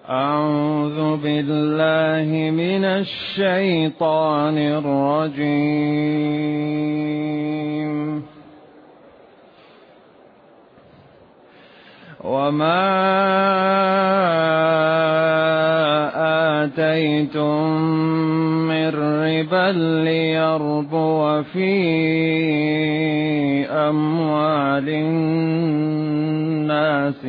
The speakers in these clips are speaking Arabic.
أعوذ بالله من الشيطان الرجيم. وما آتيتم من ربا ليربو في أموال الناس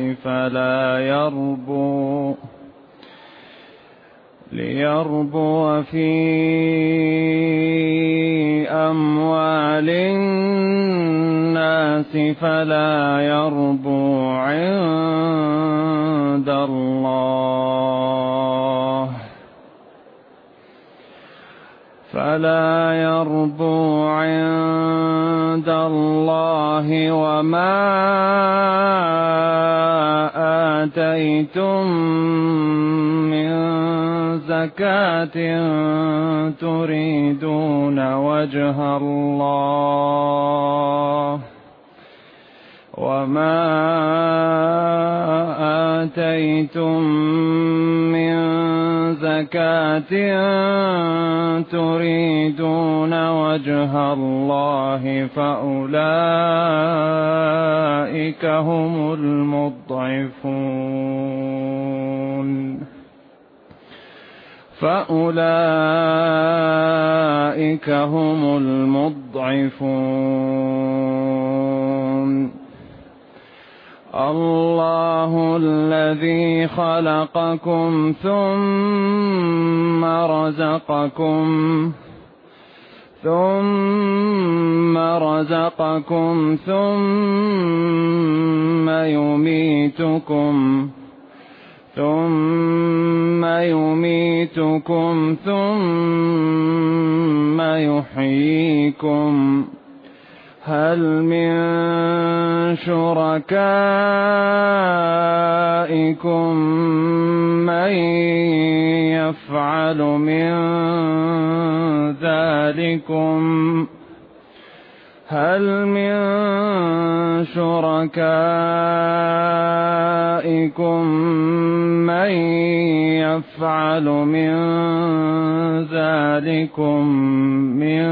فلا يربو عند الله. وما آتيتم من زكاة تريدون وجه الله فأولئك هم المضعفون. الله الذي خلقكم ثم رزقكم ثم يميتكم ثم يحييكم. هل من شركائكم من يفعل من ذلكم من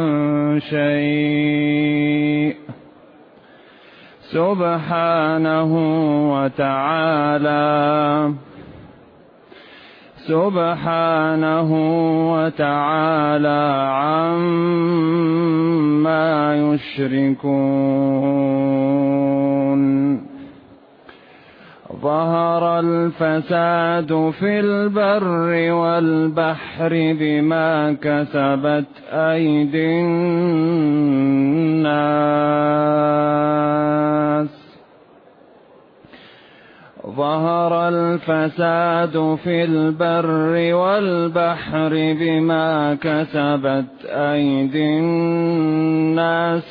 شيء سبحانه وتعالى عما يشركون. ظهر الفساد في البر والبحر بما كسبت أيدي الناس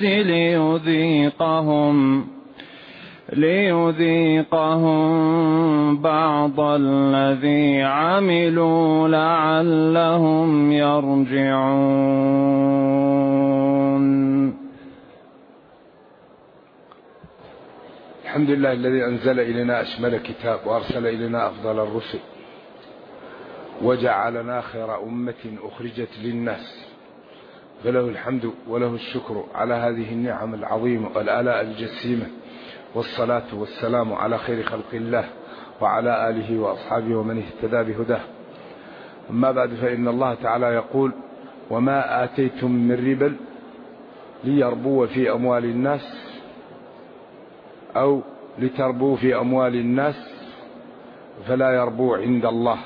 ليذيقهم بعض الذي عملوا لعلهم يرجعون. الحمد لله الذي أنزل إلينا أشمل كتاب وأرسل إلينا أفضل الرسل وجعلنا خير أمة أخرجت للناس، فله الحمد وله الشكر على هذه النعم العظيمة والآلاء الجسيمة، والصلاة والسلام على خير خلق الله وعلى آله وأصحابه ومن اهتدى بهداه. أما بعد، فإن الله تعالى يقول: وما آتيتم من ربا ليربو في أموال الناس أو لتربو في أموال الناس فلا يربو عند الله.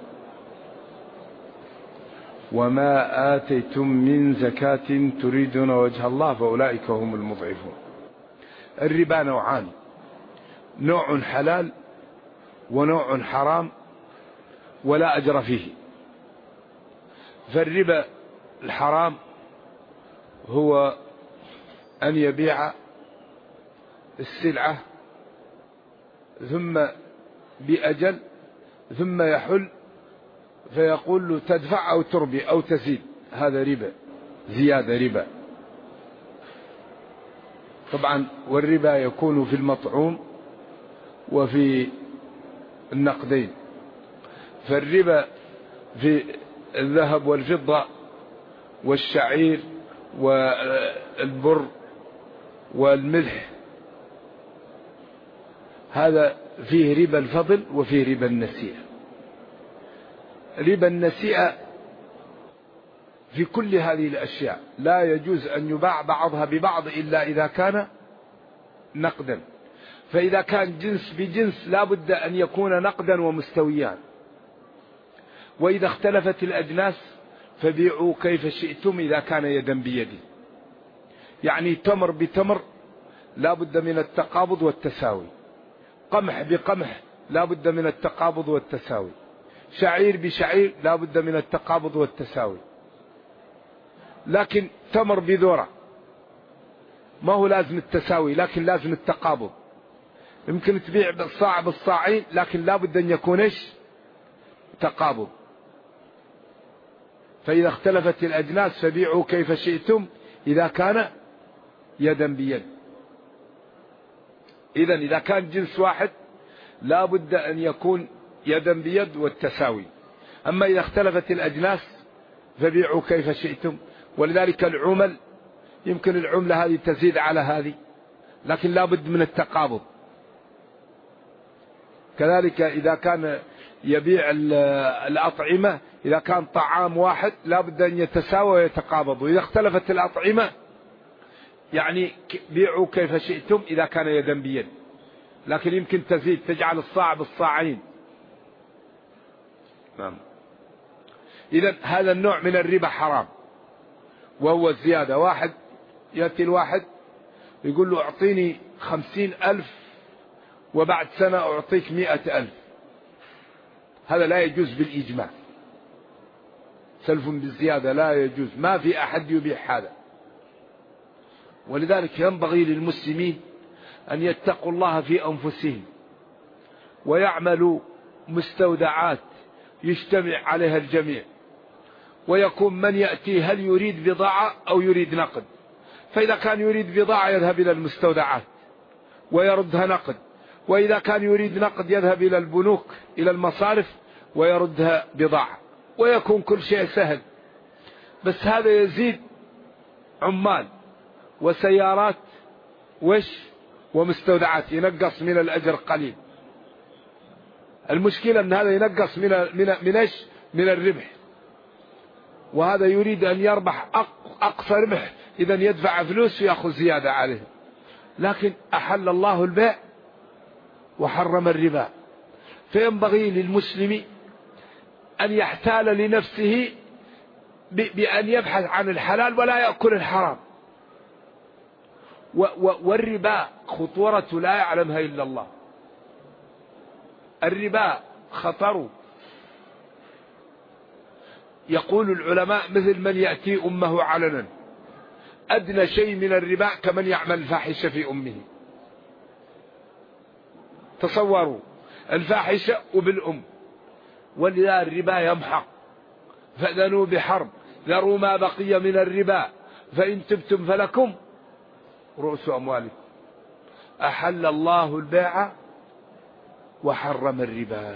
وما آتيتم من زكاة تريدون وجه الله فأولئك هم المضعفون. الربا نوعان: نوع حلال ونوع حرام ولا أجر فيه. فالربا الحرام هو أن يبيع السلعة ثم بأجل ثم يحل فيقول له تدفع أو تربي أو تزيد، هذا ربا، زيادة ربا. طبعا والربا يكون في المطعوم وفي النقدين، فالربا في الذهب والفضة والشعير والبر والملح، هذا فيه ربا الفضل وفيه ربا النسيئة. ربا النسيئة في كل هذه الأشياء لا يجوز أن يباع بعضها ببعض إلا إذا كان نقدا، فإذا كان جنس بجنس لا بد أن يكون نقدا ومستويان. وإذا اختلفت الأجناس فبيعوا كيف شئتم إذا كان يدا بيد، يعني تمر بتمر لا بد من التقابض والتساوي، قمح بقمح لا بد من التقابض والتساوي، شعير بشعير لا بد من التقابض والتساوي. لكن تمر بذرة ما هو لازم التساوي، لكن لازم التقابض. يمكن تبيع بالصاع بالصاعين لكن لا بد أن يكون تقابض. فإذا اختلفت الأجناس فبيعوا كيف شئتم إذا كان يدا بيد. إذا كان جنس واحد لا بد أن يكون يدا بيد والتساوي. أما إذا اختلفت الأجناس فبيعوا كيف شئتم. ولذلك العمل يمكن العملة هذه تزيد على هذه لكن لا بد من التقابض. كذلك إذا كان يبيع الأطعمة، إذا كان طعام واحد لا بد أن يتساوى ويتقابض. وإذا اختلفت الأطعمة يعني بيعوا كيف شئتم إذا كان يدا بيد، لكن يمكن تزيد تجعل الصاع بالصاعين. نعم. إذن هذا النوع من الربا حرام، وهو الزيادة. واحد يأتي الواحد يقول له أعطيني 50,000 وبعد سنة أعطيك 100,000. هذا لا يجوز بالإجماع، سلف بالزيادة لا يجوز، ما في أحد يبيح هذا. ولذلك ينبغي للمسلمين أن يتقوا الله في أنفسهم ويعملوا مستودعات يجتمع عليها الجميع، ويكون من يأتي هل يريد بضاعة أو يريد نقد. فإذا كان يريد بضاعة يذهب إلى المستودعات ويردها نقد، وإذا كان يريد نقد يذهب إلى البنوك إلى المصارف ويردها بضاعة، ويكون كل شيء سهل. بس هذا يزيد عمال وسيارات ومستودعات، ينقص من الأجر قليل. المشكلة أن هذا ينقص من الربح، وهذا يريد أن يربح أقصى ربح، إذا يدفع فلوس ويأخذ زيادة عليه. لكن أحل الله البيع وحرم الربا، فينبغي للمسلم أن يحتال لنفسه بأن يبحث عن الحلال ولا يأكل الحرام. والربا خطورة لا يعلمها إلا الله. الربا خطر، يقول العلماء مثل من يأتي أمه علنا، أدنى شيء من الربا كمن يعمل الفاحشة في أمه. تصوروا الفاحشة وبالأم. ولذا الربا يمحق، فأذنوا بحرب، ذروا ما بقي من الربا فإن تبتم فلكم رؤوس أموالكم. أحل الله البيع وحرم الربا.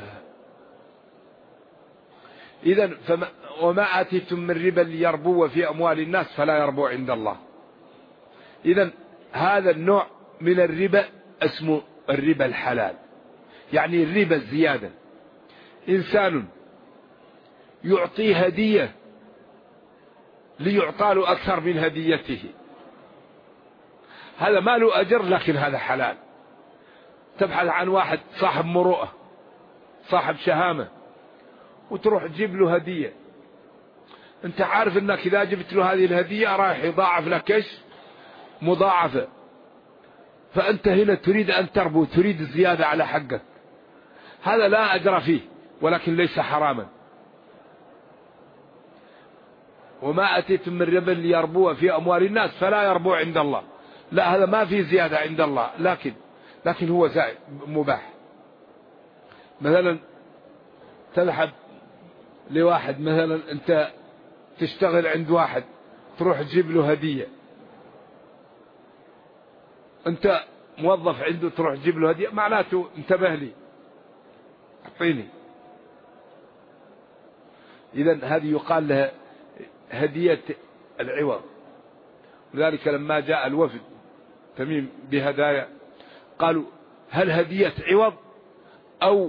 إذن وما آتيتم من ربا ليربو في أموال الناس فلا يربو عند الله. إذن هذا النوع من الربا اسمه الربا الحلال، يعني الربا الزيادة. إنسان يعطي هدية ليعطى له أكثر من هديته، هذا ما له أجر لكن هذا حلال. تبحث عن واحد صاحب مروءة صاحب شهامة وتروح تجيب له هدية، انت عارف انك اذا جبت له هذه الهدية رايح يضاعف لك مضاعفة، فانت هنا تريد ان تربو، تريد الزيادة على حقك. هذا لا أجر فيه ولكن ليس حراما. وما أتيتم من ربا ليربو في أموال الناس فلا يربو عند الله. لا، هذا ما فيه زيادة عند الله، لكن هو زائد مباح. مثلا تذهب لواحد، مثلا أنت تشتغل عند واحد تروح تجيب له هدية، أنت موظف عنده تروح تجيب له هدية، معناته انتبه لي أعطيني. إذن هذه يقال لها هدية العوض. لذلك لما جاء الوفد تميم بهدايا قالوا هل هدية عوض أو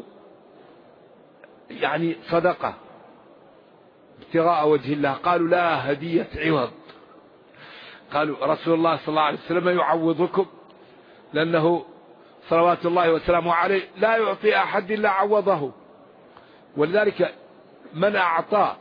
يعني صدقة ابتغاء وجه الله؟ قالوا لا، هدية عوض. قالوا رسول الله صلى الله عليه وسلم يعوضكم، لأنه صلوات الله وسلامه عليه لا يعطي أحد إلا عوضه. ولذلك من أعطى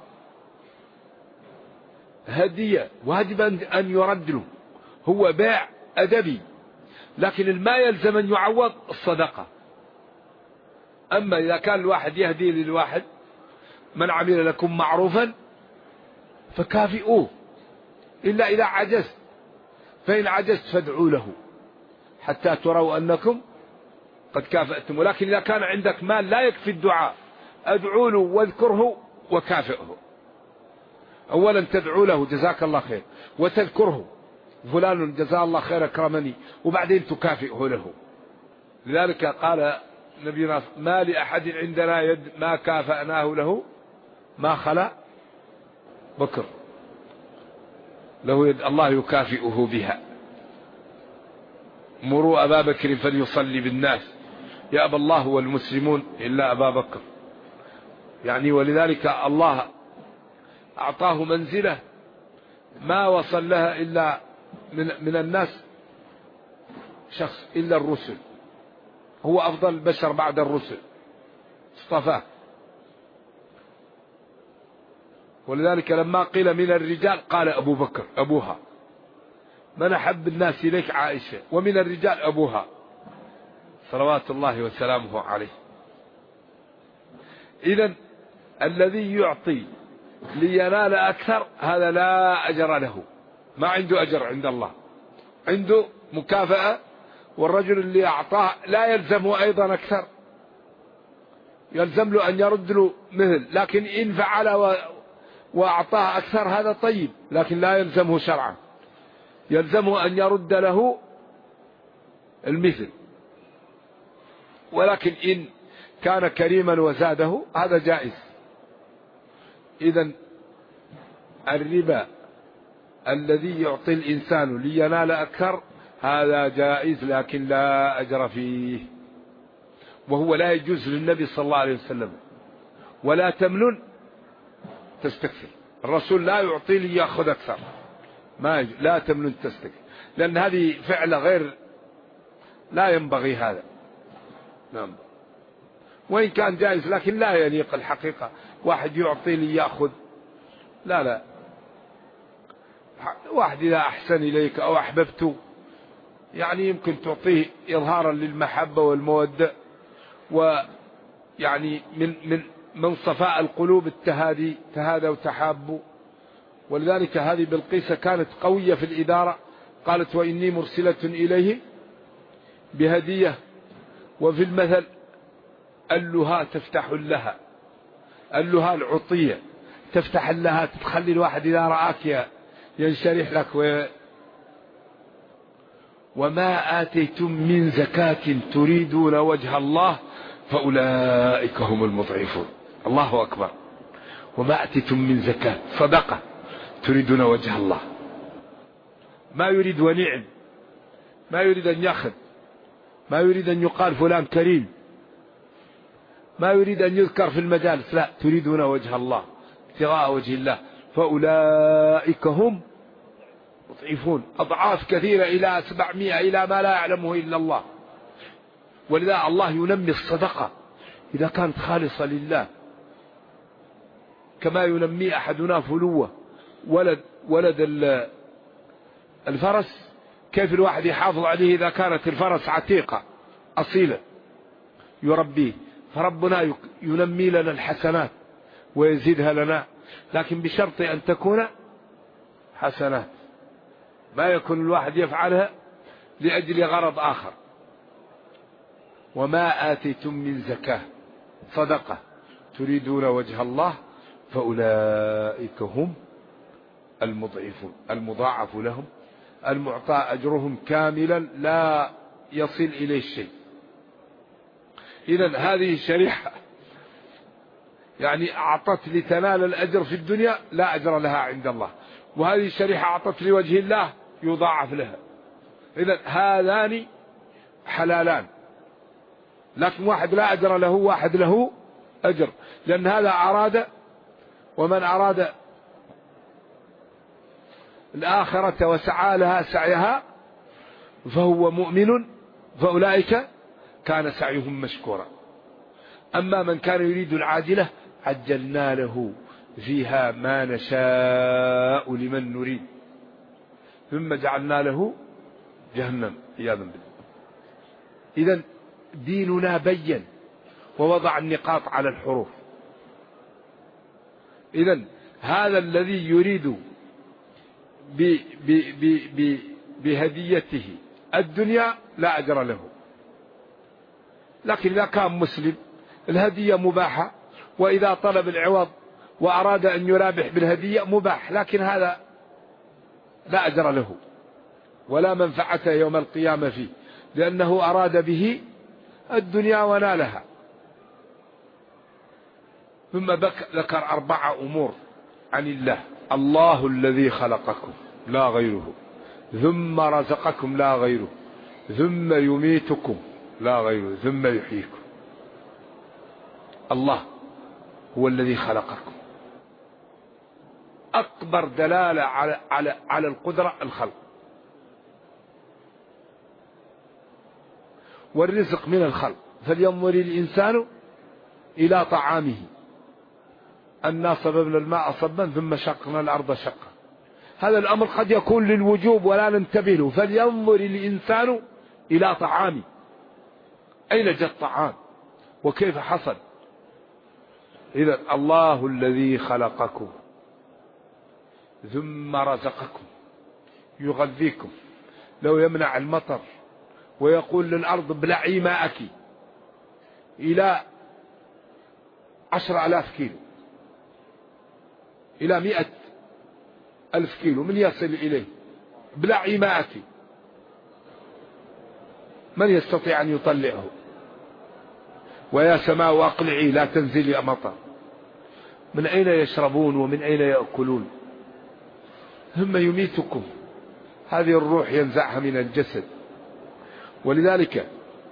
هدية واجب أن يرد له، هو بيع أدبي، لكن الما يلزم أن يعوض الصدقة. أما إذا كان الواحد يهدي للواحد من عمل لكم معروفا فكافئوه إلا إذا عجزت، فإن عجزت فادعوا له حتى تروا أنكم قد كافأتم. ولكن إذا كان عندك مال لا يكفي الدعاء، أدعوا له واذكره وكافئه. أولا تدعو له جزاك الله خير، وتذكره فلان جزاه الله خير أكرمني، وبعدين تكافئه له. لذلك قال نبينا ما لأحد عندنا يد ما كافأناه له ما خلا بكر، له يد الله يكافئه بها. مروا أبا بكر فليصلي بالناس يأبى الله والمسلمون إلا أبا بكر. يعني ولذلك الله أعطاه منزلة ما وصل لها إلا من الناس شخص إلا الرسل، هو أفضل البشر بعد الرسل، اصطفاه. ولذلك لما قيل من الرجال قال أبو بكر أبوها، من أحب الناس إليك عائشة، ومن الرجال أبوها صلوات الله وسلامه عليه. إذن الذي يعطي لينال أكثر هذا لا أجر له، ما عنده أجر عند الله، عنده مكافأة. والرجل اللي أعطاه لا يلزمه أيضا أكثر، يلزم له أن يرد له مثل، لكن إن فعل وأعطاه أكثر هذا طيب، لكن لا يلزمه شرعا، يلزمه أن يرد له المثل. ولكن إن كان كريما وزاده هذا جائز. إذن الربا الذي يعطي الإنسان لينال أكثر هذا جائز، لكن لا أجر فيه، وهو لا يجوز للنبي صلى الله عليه وسلم. ولا تمنن تستكثر، الرسول لا يعطي لي يأخذ أكثر، لا تمنن تستكثر، لأن هذه فعل غير، لا ينبغي هذا. نعم، وإن كان جائز لكن لا يليق الحقيقة واحد يعطي لي يأخذ، لا واحد إذا أحسن إليك أو أحببته يعني يمكن تعطيه إظهارا للمحبة والمودة، ويعني من صفاء القلوب التهادي، تهادوا وتحابوا. ولذلك هذه بلقيس كانت قوية في الإدارة، قالت وإني مرسلة إليه بهدية. وفي المثل اللها تفتح لها، اللها العطية تفتح لها، تخلي الواحد إذا رآك ينشرح لك. وما آتيتم من زكاة تريدون وجه الله فأولئك هم المضعفون. الله أكبر. وما آتيتم من زكاة صدقة تريدون وجه الله، ما يريد ونعم، ما يريد أن يأخذ، ما يريد أن يقال فلان كريم، ما يريد أن يذكر في المجالس، لا، تريدون وجه الله ابتغاء وجه الله فأولئك هم مضعفون، أضعاف كثيرة إلى 700 إلى ما لا يعلمه إلا الله. ولذا الله ينمي الصدقة إذا كانت خالصة لله، كما ينمي أحدنا فلوة ولد الفرس، كيف الواحد يحافظ عليه إذا كانت الفرس عتيقة أصيلة يربيه. فربنا ينمي لنا الحسنات ويزيدها لنا، لكن بشرط أن تكون حسنات، ما يكون الواحد يفعلها لأجل غرض آخر. وما آتيتم من زكاة صدقة تريدون وجه الله فأولئك هم المضعفون، المضاعف لهم، المعطى أجرهم كاملا لا يصل إليه شيء. إذن هذه الشريحة يعني أعطت لتنال الأجر في الدنيا لا أجر لها عند الله، وهذه الشريحة أعطت لوجه الله يضاعف لها. إذن هذان حلالان، لكن واحد لا أجر له، واحد له أجر، لأن هذا أراد، ومن أراد الآخرة وسعى لها سعيها فهو مؤمن فأولئك كان سعيهم مشكورا. أما من كان يريد العاجلة عجلنا له فيها ما نشاء لمن نريد ثم جعلنا له جهنم عياذا بالله. إذن ديننا بين ووضع النقاط على الحروف. إذن هذا الذي يريد بهديته الدنيا لا أجر له، لكن إذا كان مسلم الهدية مباحة، وإذا طلب العوض وأراد أن يرابح بالهدية مباح، لكن هذا لا أجر له ولا منفعة يوم القيامة فيه، لأنه أراد به الدنيا ونالها. ثم ذكر 4 أمور عن الله: الله الذي خلقكم لا غيره، ثم رزقكم لا غيره، ثم يميتكم لا غيره، ثم يحييكم. الله هو الذي خلقكم. أكبر دلالة على القدرة الخلق، والرزق من الخلق. فلينظر الإنسان إلى طعامه أنا صببنا الماء صبا ثم شقنا الأرض شقا. هذا الأمر قد يكون للوجوب ولا ننتبه له. فلينظر الإنسان إلى طعامه، أين جاء الطعام وكيف حصل. إذا الله الذي خلقكم ثم رزقكم، يغذيكم. لو يمنع المطر ويقول للأرض ابلعي ماءك إلى 10,000 كيلو، إلى 100,000 كيلو، من يصل إليه؟ ابلعي ماءك، من يستطيع أن يطلعه؟ ويا سماء أقلعي لا تنزلي مطر. من أين يشربون ومن أين يأكلون؟ ثم يميتكم، هذه الروح ينزعها من الجسد. ولذلك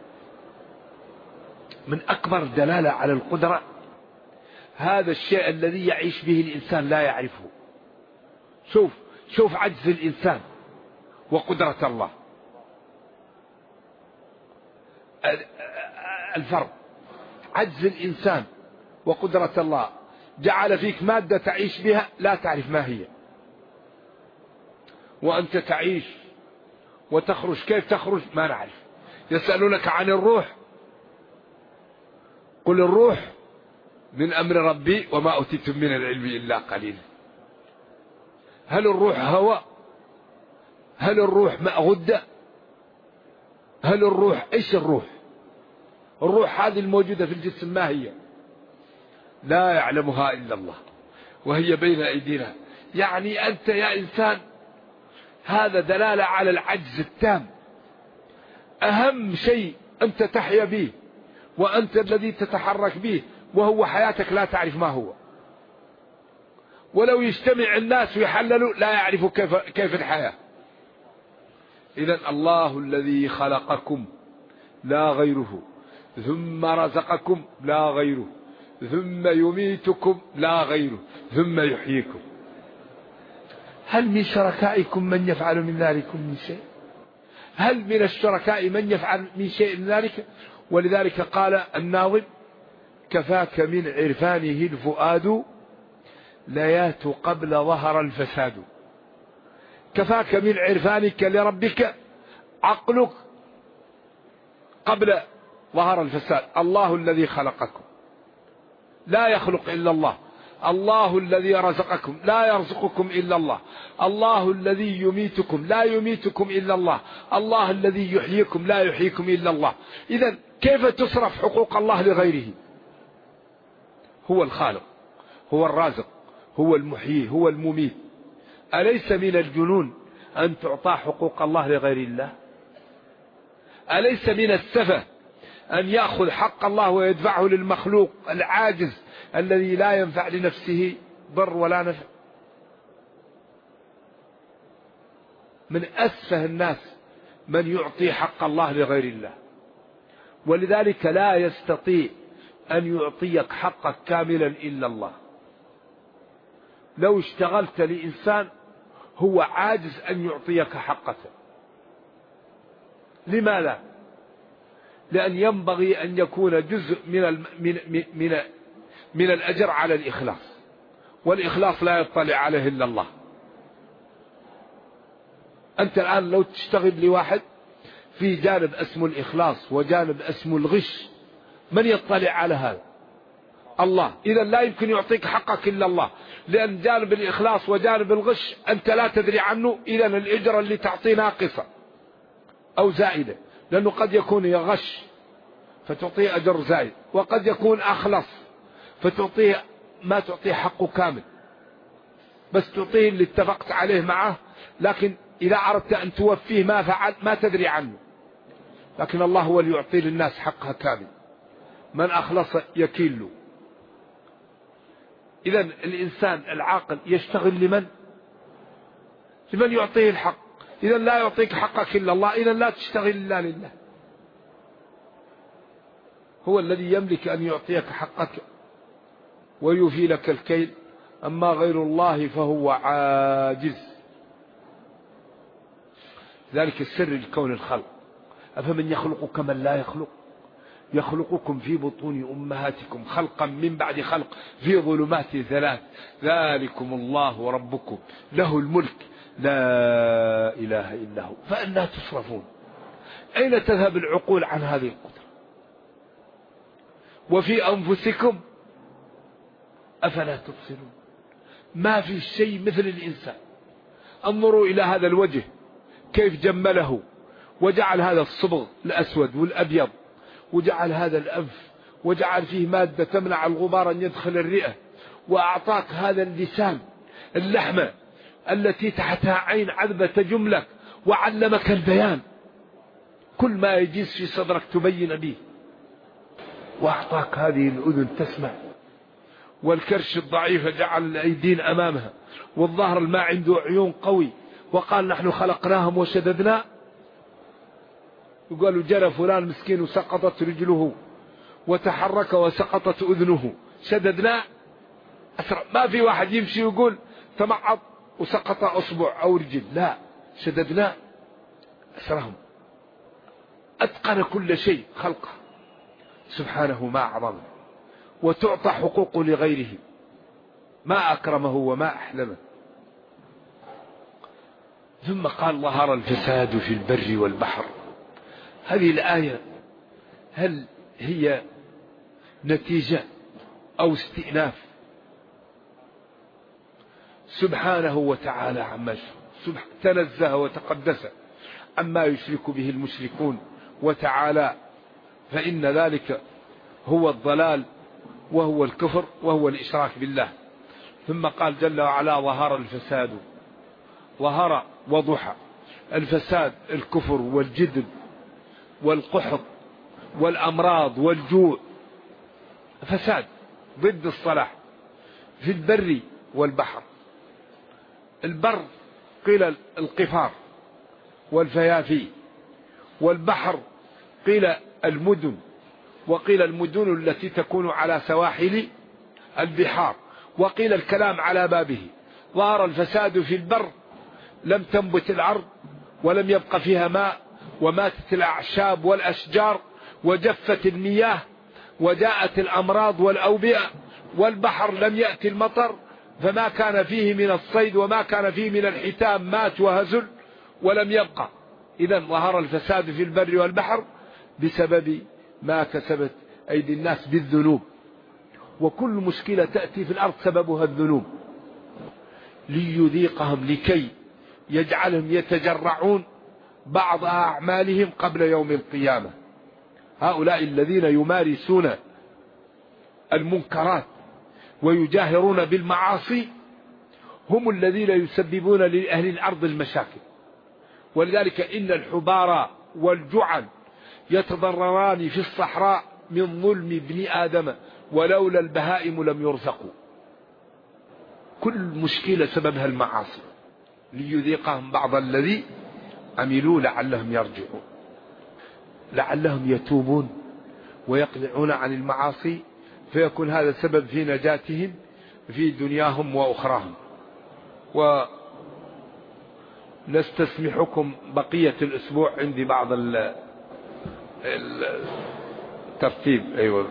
من أكبر دلالة على القدرة هذا الشيء الذي يعيش به الإنسان لا يعرفه. شوف عجز الإنسان وقدرة الله، الفرق. عجز الإنسان وقدرة الله جعل فيك مادة تعيش بها لا تعرف ما هي، وأنت تعيش وتخرج، كيف تخرج ما نعرف. يسألونك عن الروح، قل الروح من أمر ربي وما أوتيتم من العلم إلا قليلا. هل الروح هواء؟ هل الروح ماء غدة؟ هل الروح إيش الروح؟ الروح هذه الموجودة في الجسم ما هي؟ لا يعلمها إلا الله، وهي بين أيدينا. يعني أنت يا إنسان هذا دلالة على العجز التام. أهم شيء أنت تحيا به وأنت الذي تتحرك به، وهو حياتك لا تعرف ما هو. ولو يجتمع الناس ويحللوا لا يعرفوا كيف الحياة. إذن الله الذي خلقكم لا غيره، ثم رزقكم لا غيره، ثم يميتكم لا غيره، ثم يحييكم. هل من شركائكم من يفعل من ذلكم من شيء؟ هل من الشركاء من يفعل من شيء من ذلك؟ ولذلك قال الناظم: كفاك من عرفانه الفؤاد ليات قبل ظهر الفساد. كفاك من عرفانك لربك عقلك قبل ظهر الفساد. الله الذي خلقكم لا يخلق إلا الله، الله الذي رزقكم لا يرزقكم إلا الله، الله الذي يميتكم لا يميتكم إلا الله، الله الذي يحييكم لا يحييكم إلا الله. إذن كيف تصرف حقوق الله لغيره؟ هو الخالق، هو الرازق، هو المحيي، هو المميت. أليس من الجنون أن تعطى حقوق الله لغير الله؟ أليس من السفه أن يأخذ حق الله ويدفعه للمخلوق العاجز الذي لا ينفع لنفسه ضر ولا نفع. من أسفه الناس من يعطي حق الله لغير الله، ولذلك لا يستطيع أن يعطيك حقك كاملا إلا الله. لو اشتغلت لإنسان هو عاجز أن يعطيك حقك. لماذا؟ لأن ينبغي أن يكون جزء من الأجر على الإخلاص، والإخلاص لا يطلع عليه إلا الله. أنت الآن لو تشتغل لواحد في جانب اسمه الإخلاص وجانب اسمه الغش، من يطلع على هذا؟ الله. إذا لا يمكن يعطيك حقك إلا الله، لأن جانب الإخلاص وجانب الغش أنت لا تدري عنه. إذا الإجرة اللي تعطيه ناقصة أو زائدة، لأنه قد يكون يغش فتعطيه أجر زائد، وقد يكون أخلص فتعطيه ما تعطيه حقه كامل، بس تعطيه اللي اتفقت عليه معه، لكن إذا أردت أن توفيه ما فعل ما تدري عنه. لكن الله هو اللي يعطي للناس حقها كامل، من أخلص يكيل له. إذا الإنسان العاقل يشتغل لمن يعطيه الحق. إذا لا يعطيك حقك إلا الله، إذا لا تشتغل إلا لله. هو الذي يملك أن يعطيك حقك ويوفي لك الكيل، أما غير الله فهو عاجز. ذلك السر لكون الخلق. أفمن يخلق كمن لا يخلق؟ يخلقكم في بطون أمهاتكم خلقا من بعد خلق في ظلمات ثلاث، ذلكم الله ربكم له الملك لا إله إلا هو فأنى تصرفون؟ أين تذهب العقول عن هذه القدرة؟ وفي أنفسكم أفلا تبصرون؟ ما في شيء مثل الإنسان. انظروا إلى هذا الوجه كيف جمله، وجعل هذا الصبغ الأسود والأبيض، وجعل هذا الأنف، وجعل فيه مادة تمنع الغبار أن يدخل الرئة، وأعطاك هذا اللسان اللحمة التي تحتها عين عذبة تجملك، وعلمك البيان، كل ما يجيز في صدرك تبين به، وأعطاك هذه الأذن تسمع، والكرش الضعيف جعل الأيدين أمامها، والظهر ما عنده عيون قوي، وقال نحن خلقناهم وشددنا. يقولوا جرى فلان مسكين وسقطت رجله وتحرك وسقطت أذنه، شددنا أسرع. ما في واحد يمشي يقول تمعض وسقط أصبع أو رجل، لا، شددنا أسرهم. أتقن كل شيء خلقه سبحانه ما أعظمه، وتعطى حقوقه لغيره، ما أكرمه وما أحلمه. ثم قال ظهر الفساد في البر والبحر. هذه الآية هل هي نتيجة أو استئناف؟ سبحانه وتعالى عما تنزه وتقدس عما يشرك به المشركون وتعالى، فإن ذلك هو الضلال وهو الكفر وهو الإشراك بالله. ثم قال جل وعلا ظهر الفساد. ظهر وضحى. الفساد الكفر والجدب والقحط والأمراض والجوع، فساد ضد الصلاح في البر والبحر. البر قيل القفار والفيافي، والبحر قيل المدن، وقيل المدن التي تكون على سواحل البحار، وقيل الكلام على بابه. ظهر الفساد في البر، لم تنبت الأرض ولم يبق فيها ماء، وماتت الأعشاب والأشجار، وجفت المياه، وجاءت الأمراض والأوبئة. والبحر لم يأتي المطر، فما كان فيه من الصيد وما كان فيه من الحتام مات وهزل ولم يبقى. إذن ظهر الفساد في البر والبحر بسبب ما كسبت أيدي الناس بالذنوب، وكل مشكلة تأتي في الأرض سببها الذنوب، ليذيقهم لكي يجعلهم يتجرعون بعض أعمالهم قبل يوم القيامة. هؤلاء الذين يمارسون المنكرات ويجاهرون بالمعاصي هم الذين يسببون لأهل الأرض المشاكل. ولذلك إن الحبار والجعل يتضرران في الصحراء من ظلم ابن آدم، ولولا البهائم لم يرزقوا. كل مشكلة سببها المعاصي، ليذيقهم بعض الذي عملوا لعلهم يرجعون، لعلهم يتوبون ويقلعون عن المعاصي، فيكون هذا سبب في نجاتهم في دنياهم وأخراهم. ونستسمحكم بقية الأسبوع، عندي بعض الترتيب. أيوة،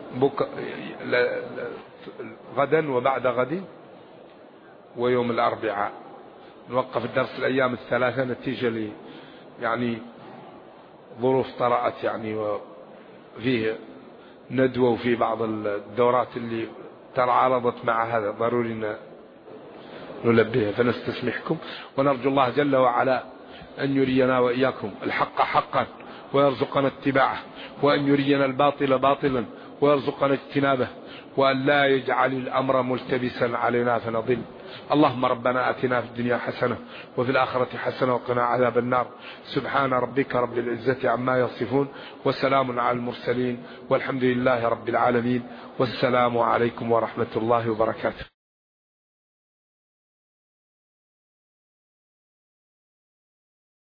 غدا وبعد غد ويوم الأربعاء نوقف الدرس الأيام الثلاثة نتيجة لي يعني ظروف طرأت يعني، وفيه ندوة وفي بعض الدورات اللي تعارضت مع هذا ضروري نلبيها، فنستسمحكم ونرجو الله جل وعلا أن يرينا وإياكم الحق حقا ويرزقنا اتباعه، وأن يرينا الباطل باطلا ويرزقنا اجتنابه، وأن لا يجعل الأمر ملتبسا علينا فنضل. اللهم ربنا آتنا في الدنيا حسنة وفي الآخرة حسنة وقنا عذاب النار. سبحان ربك رب العزة عما يصفون، وسلام على المرسلين، والحمد لله رب العالمين، والسلام عليكم ورحمة الله وبركاته.